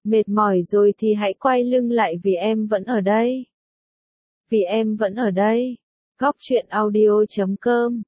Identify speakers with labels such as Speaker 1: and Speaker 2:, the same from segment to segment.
Speaker 1: Mệt mỏi rồi thì hãy quay lưng lại vì em vẫn ở đây. Vì em vẫn ở đây. Góc truyện audio.com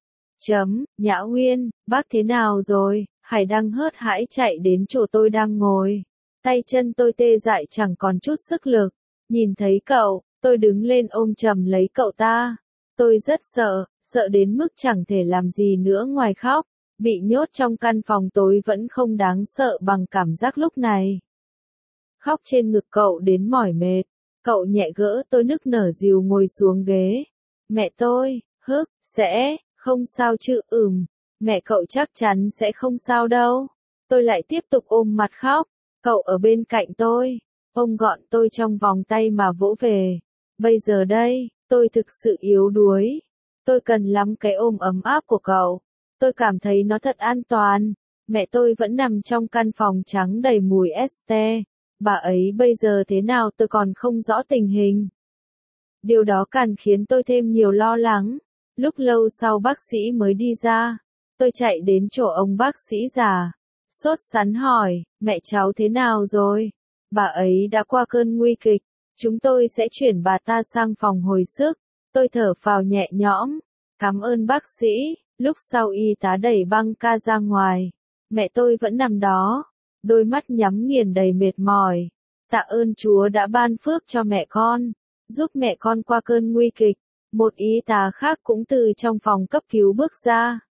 Speaker 1: Nhã Uyên, bác thế nào rồi? Hải đang hớt hải chạy đến chỗ tôi đang ngồi. Tay chân tôi tê dại chẳng còn chút sức lực. Nhìn thấy cậu, tôi đứng lên ôm chầm lấy cậu ta. Tôi rất sợ, sợ đến mức chẳng thể làm gì nữa ngoài khóc. Bị nhốt trong căn phòng tối vẫn không đáng sợ bằng cảm giác lúc này. Khóc trên ngực cậu đến mỏi mệt. Cậu nhẹ gỡ tôi nức nở dìu ngồi xuống ghế. Mẹ tôi, sẽ, không sao chứ, mẹ cậu chắc chắn sẽ không sao đâu. Tôi lại tiếp tục ôm mặt khóc. Cậu ở bên cạnh tôi, ôm gọn tôi trong vòng tay mà vỗ về. Bây giờ đây, tôi thực sự yếu đuối. Tôi cần lắm cái ôm ấm áp của cậu. Tôi cảm thấy nó thật an toàn. Mẹ tôi vẫn nằm trong căn phòng trắng đầy mùi este. Bà ấy bây giờ thế nào tôi còn không rõ tình hình. Điều đó càng khiến tôi thêm nhiều lo lắng. Lúc lâu sau bác sĩ mới đi ra. Tôi chạy đến chỗ ông bác sĩ già. Sốt sắng hỏi, mẹ cháu thế nào rồi? Bà ấy đã qua cơn nguy kịch. Chúng tôi sẽ chuyển bà ta sang phòng hồi sức. Tôi thở phào nhẹ nhõm. Cảm ơn bác sĩ. Lúc sau y tá đẩy băng ca ra ngoài. Mẹ tôi vẫn nằm đó. Đôi mắt nhắm nghiền đầy mệt mỏi. Tạ ơn Chúa đã ban phước cho mẹ con. Giúp mẹ con qua cơn nguy kịch. Một y tá khác cũng từ trong phòng cấp cứu bước ra.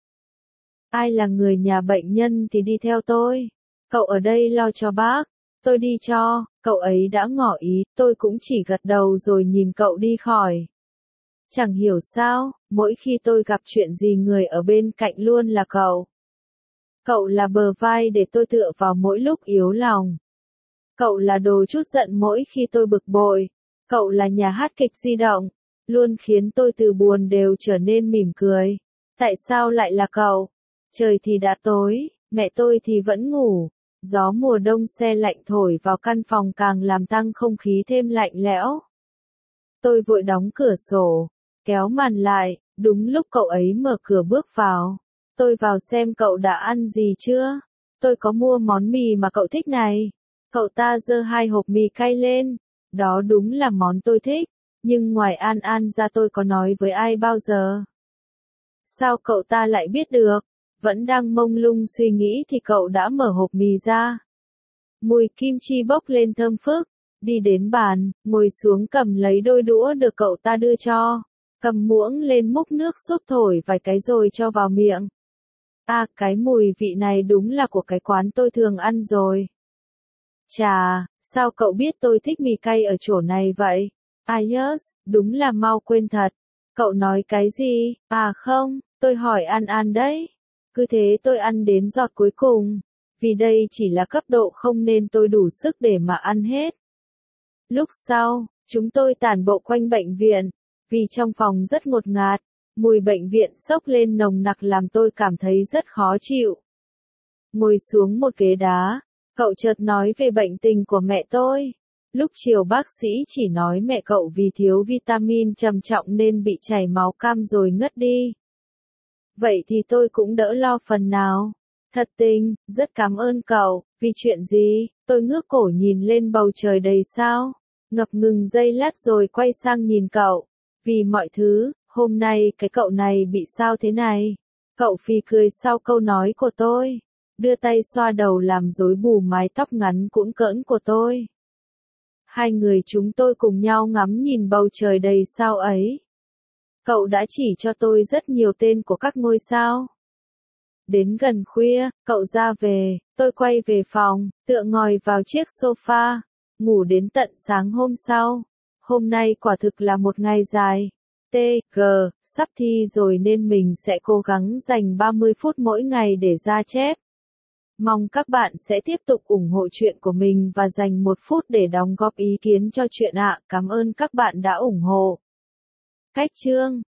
Speaker 1: Ai là người nhà bệnh nhân thì đi theo tôi. Cậu ở đây lo cho bác. Tôi đi cho. Cậu ấy đã ngỏ ý. Tôi cũng chỉ gật đầu rồi nhìn cậu đi khỏi. Chẳng hiểu sao, mỗi khi tôi gặp chuyện gì người ở bên cạnh luôn là cậu. Cậu là bờ vai để tôi tựa vào mỗi lúc yếu lòng. Cậu là đồ trút giận mỗi khi tôi bực bội. Cậu là nhà hát kịch di động, luôn khiến tôi từ buồn đều trở nên mỉm cười. Tại sao lại là cậu? Trời thì đã tối, mẹ tôi thì vẫn ngủ. Gió mùa đông se lạnh thổi vào căn phòng càng làm tăng không khí thêm lạnh lẽo. Tôi vội đóng cửa sổ, kéo màn lại, đúng lúc cậu ấy mở cửa bước vào. Tôi vào xem cậu đã ăn gì chưa? Tôi có mua món mì mà cậu thích này. Cậu ta giơ 2 hộp mì cay lên. Đó đúng là món tôi thích. Nhưng ngoài An An ra tôi có nói với ai bao giờ? Sao cậu ta lại biết được? Vẫn đang mông lung suy nghĩ thì cậu đã mở hộp mì ra. Mùi kim chi bốc lên thơm phức. Đi đến bàn, ngồi xuống cầm lấy đôi đũa được cậu ta đưa cho. Cầm muỗng lên múc nước súp thổi vài cái rồi cho vào miệng. À, cái mùi vị này đúng là của cái quán tôi thường ăn rồi. Chà, sao cậu biết tôi thích mì cay ở chỗ này vậy? Yes, đúng là mau quên thật. Cậu nói cái gì? À không, tôi hỏi An An đấy. Cứ thế tôi ăn đến giọt cuối cùng. Vì đây chỉ là cấp độ không nên tôi đủ sức để mà ăn hết. Lúc sau, chúng tôi tản bộ quanh bệnh viện. Vì trong phòng rất ngột ngạt, mùi bệnh viện xốc lên nồng nặc làm tôi cảm thấy rất khó chịu. Ngồi xuống một ghế đá, cậu chợt nói về bệnh tình của mẹ tôi. Lúc chiều bác sĩ chỉ nói mẹ cậu vì thiếu vitamin trầm trọng nên bị chảy máu cam rồi ngất đi. Vậy thì tôi cũng đỡ lo phần nào. Thật tình, rất cảm ơn cậu. Vì chuyện gì? Tôi ngước cổ nhìn lên bầu trời đầy sao. Ngập ngừng giây lát rồi quay sang nhìn cậu. Vì mọi thứ, hôm nay cái cậu này bị sao thế này? Cậu phì cười sau câu nói của tôi. Đưa tay xoa đầu làm rối bù mái tóc ngắn cũn cỡn của tôi. Hai người chúng tôi cùng nhau ngắm nhìn bầu trời đầy sao ấy. Cậu đã chỉ cho tôi rất nhiều tên của các ngôi sao. Đến gần khuya, cậu ra về, tôi quay về phòng, tựa ngồi vào chiếc sofa, ngủ đến tận sáng hôm sau. Hôm nay quả thực là một ngày dài. Sắp thi rồi nên mình sẽ cố gắng dành 30 phút mỗi ngày để ra chép. Mong các bạn sẽ tiếp tục ủng hộ chuyện của mình và dành 1 phút để đóng góp ý kiến cho chuyện ạ. Cảm ơn các bạn đã ủng hộ. Cách chương